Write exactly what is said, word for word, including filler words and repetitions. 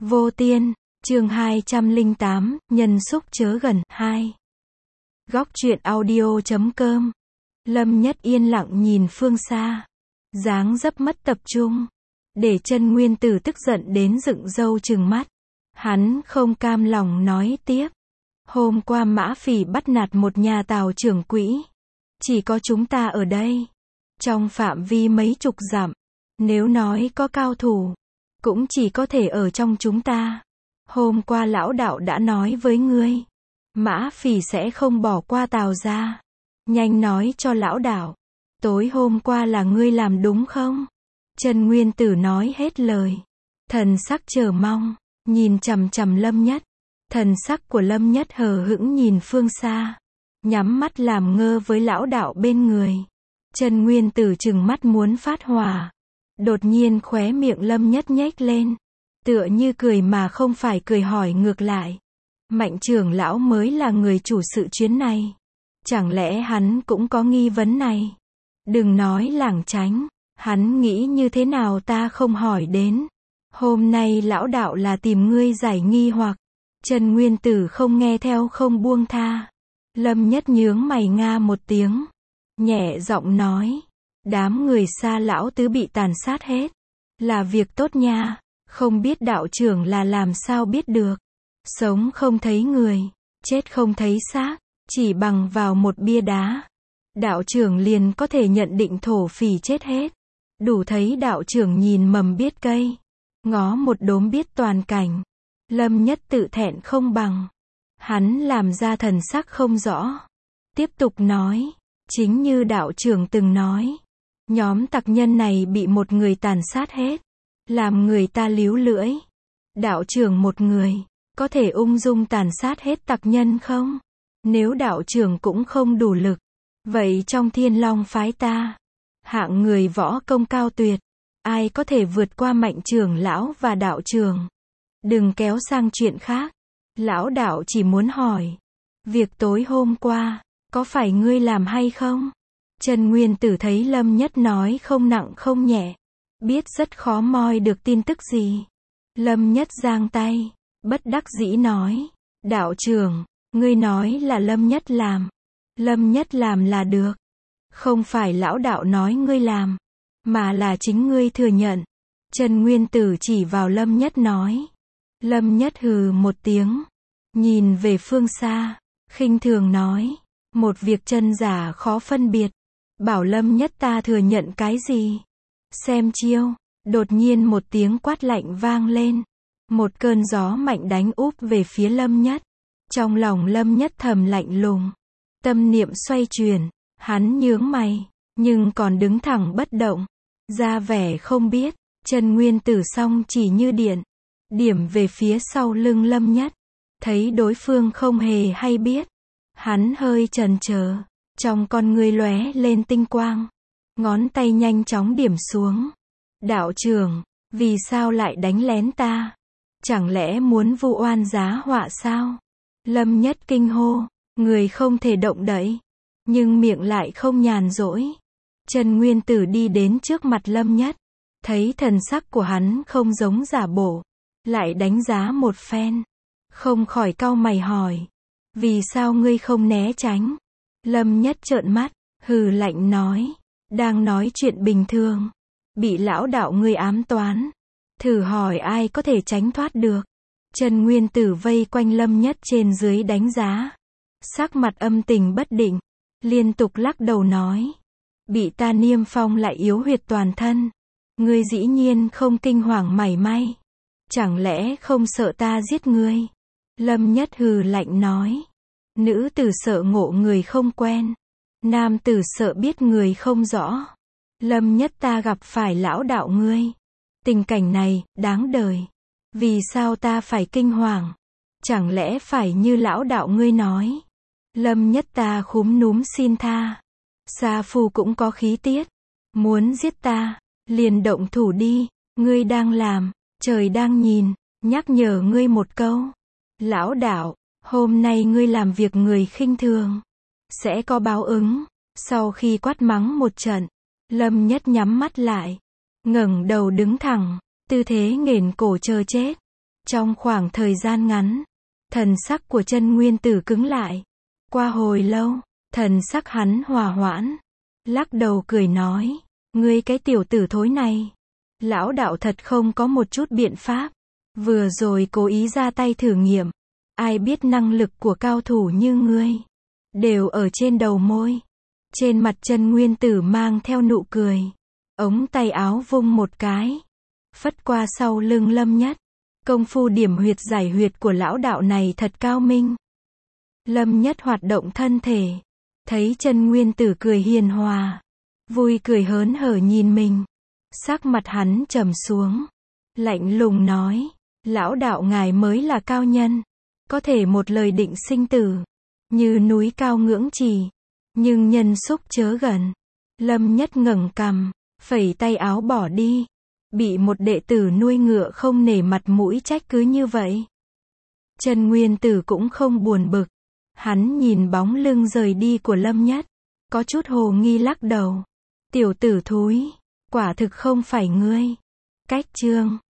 Vô Tiên, chương hai trăm lẻ tám, nhân xúc chớ gần, hai. Góc truyện audio chấm com. Lâm Nhất yên lặng nhìn phương xa. Dáng dấp mất tập trung. Để chân nguyên tử tức giận đến dựng râu trừng mắt. Hắn không cam lòng nói tiếp. Hôm qua Mã Phỉ bắt nạt một nhà tào trưởng quỹ. Chỉ có chúng ta ở đây. Trong phạm vi mấy chục dặm. Nếu nói có cao thủ, cũng chỉ có thể ở trong chúng ta. Hôm qua lão đạo đã nói với ngươi. Mã Phỉ sẽ không bỏ qua Tào gia. Nhanh nói cho lão đạo. Tối hôm qua là ngươi làm đúng không? Trần Nguyên Tử nói hết lời. Thần sắc chờ mong. Nhìn chằm chằm Lâm Nhất. Thần sắc của Lâm Nhất hờ hững nhìn phương xa. Nhắm mắt làm ngơ với lão đạo bên người. Trần Nguyên Tử trừng mắt muốn phát hỏa. Đột nhiên khóe miệng Lâm Nhất nhếch lên. Tựa như cười mà không phải cười, hỏi ngược lại. Mạnh trưởng lão mới là người chủ sự chuyến này. Chẳng lẽ hắn cũng có nghi vấn này? Đừng nói lảng tránh. Hắn nghĩ như thế nào ta không hỏi đến. Hôm nay lão đạo là tìm ngươi giải nghi hoặc. Trần Nguyên Tử không nghe theo, không buông tha. Lâm Nhất nhướng mày nga một tiếng. Nhẹ giọng nói. Đám người xa lão tứ bị tàn sát hết. Là việc tốt nha. Không biết đạo trưởng là làm sao biết được. Sống không thấy người. Chết không thấy xác. Chỉ bằng vào một bia đá. Đạo trưởng liền có thể nhận định thổ phỉ chết hết. Đủ thấy đạo trưởng nhìn mầm biết cây. Ngó một đốm biết toàn cảnh. Lâm Nhất tự thẹn không bằng. Hắn làm ra thần sắc không rõ. Tiếp tục nói. Chính như đạo trưởng từng nói. Nhóm tặc nhân này bị một người tàn sát hết. Làm người ta líu lưỡi. Đạo trưởng một người. Có thể ung dung tàn sát hết tặc nhân không? Nếu đạo trưởng cũng không đủ lực. Vậy trong Thiên Long phái ta. Hạng người võ công cao tuyệt. Ai có thể vượt qua Mạnh trưởng lão và đạo trưởng? Đừng kéo sang chuyện khác. Lão đạo chỉ muốn hỏi. Việc tối hôm qua. Có phải ngươi làm hay không? Trần Nguyên Tử thấy Lâm Nhất nói không nặng không nhẹ. Biết rất khó moi được tin tức gì. Lâm Nhất giang tay. Bất đắc dĩ nói. Đạo trưởng, ngươi nói là Lâm Nhất làm. Lâm Nhất làm là được. Không phải lão đạo nói ngươi làm. Mà là chính ngươi thừa nhận. Trần Nguyên Tử chỉ vào Lâm Nhất nói. Lâm Nhất hừ một tiếng. Nhìn về phương xa. Khinh thường nói. Một việc chân giả khó phân biệt. Bảo Lâm Nhất ta thừa nhận cái gì? Xem chiêu. Đột nhiên một tiếng quát lạnh vang lên. Một cơn gió mạnh đánh úp về phía Lâm Nhất. Trong lòng Lâm Nhất thầm lạnh lùng. Tâm niệm xoay chuyển. Hắn nhướng mày. Nhưng còn đứng thẳng bất động. Ra vẻ không biết. Trần Nguyên Tử song chỉ như điện. Điểm về phía sau lưng Lâm Nhất. Thấy đối phương không hề hay biết. Hắn hơi chần chờ. Trong con ngươi lóe lên tinh quang. Ngón tay nhanh chóng điểm xuống. Đạo trưởng, vì sao lại đánh lén ta? Chẳng lẽ muốn vu oan giá họa sao? Lâm Nhất kinh hô. Người không thể động đậy. Nhưng miệng lại không nhàn rỗi. Trần Nguyên Tử đi đến trước mặt Lâm Nhất. Thấy thần sắc của hắn không giống giả bộ. Lại đánh giá một phen. Không khỏi cau mày hỏi. Vì sao ngươi không né tránh? Lâm Nhất trợn mắt, hừ lạnh nói. Đang nói chuyện bình thường. Bị lão đạo ngươi ám toán. Thử hỏi ai có thể tránh thoát được. Trần Nguyên Tử vây quanh Lâm Nhất trên dưới đánh giá. Sắc mặt âm tình bất định. Liên tục lắc đầu nói. Bị ta niêm phong lại yếu huyệt toàn thân. Ngươi dĩ nhiên không kinh hoàng mảy may. Chẳng lẽ không sợ ta giết ngươi? Lâm Nhất hừ lạnh nói. Nữ tử sợ ngộ người không quen. Nam tử sợ biết người không rõ. Lâm Nhất ta gặp phải lão đạo ngươi. Tình cảnh này, đáng đời. Vì sao ta phải kinh hoàng? Chẳng lẽ phải như lão đạo ngươi nói? Lâm Nhất ta khúm núm xin tha. Sa Phu cũng có khí tiết. Muốn giết ta, liền động thủ đi. Ngươi đang làm, trời đang nhìn. Nhắc nhở ngươi một câu. Lão đạo, hôm nay ngươi làm việc người khinh thường. Sẽ có báo ứng. Sau khi quát mắng một trận. Lâm Nhất nhắm mắt lại. Ngẩng đầu đứng thẳng. Tư thế nghển cổ chờ chết. Trong khoảng thời gian ngắn, thần sắc của Chân Nguyên Tử cứng lại. Qua hồi lâu, thần sắc hắn hòa hoãn, lắc đầu cười nói, ngươi cái tiểu tử thối này, lão đạo thật không có một chút biện pháp. Vừa rồi cố ý ra tay thử nghiệm, ai biết năng lực của cao thủ như ngươi, đều ở trên đầu môi. Trên mặt Chân Nguyên Tử mang theo nụ cười, ống tay áo vung một cái, phất qua sau lưng Lâm Nhất. Công phu điểm huyệt giải huyệt của lão đạo này thật cao minh. Lâm Nhất hoạt động thân thể, thấy Chân Nguyên Tử cười hiền hòa, vui cười hớn hở nhìn mình. Sắc mặt hắn trầm xuống, lạnh lùng nói, lão đạo ngài mới là cao nhân, có thể một lời định sinh tử, như núi cao ngưỡng trì, nhưng nhân xúc chớ gần. Lâm Nhất ngẩng cằm, phẩy tay áo bỏ đi. Bị một đệ tử nuôi ngựa không nể mặt mũi trách cứ như vậy. Chân Nguyên Tử cũng không buồn bực. Hắn nhìn bóng lưng rời đi của Lâm Nhất, có chút hồ nghi lắc đầu. Tiểu tử thúi, quả thực không phải ngươi. Cách chương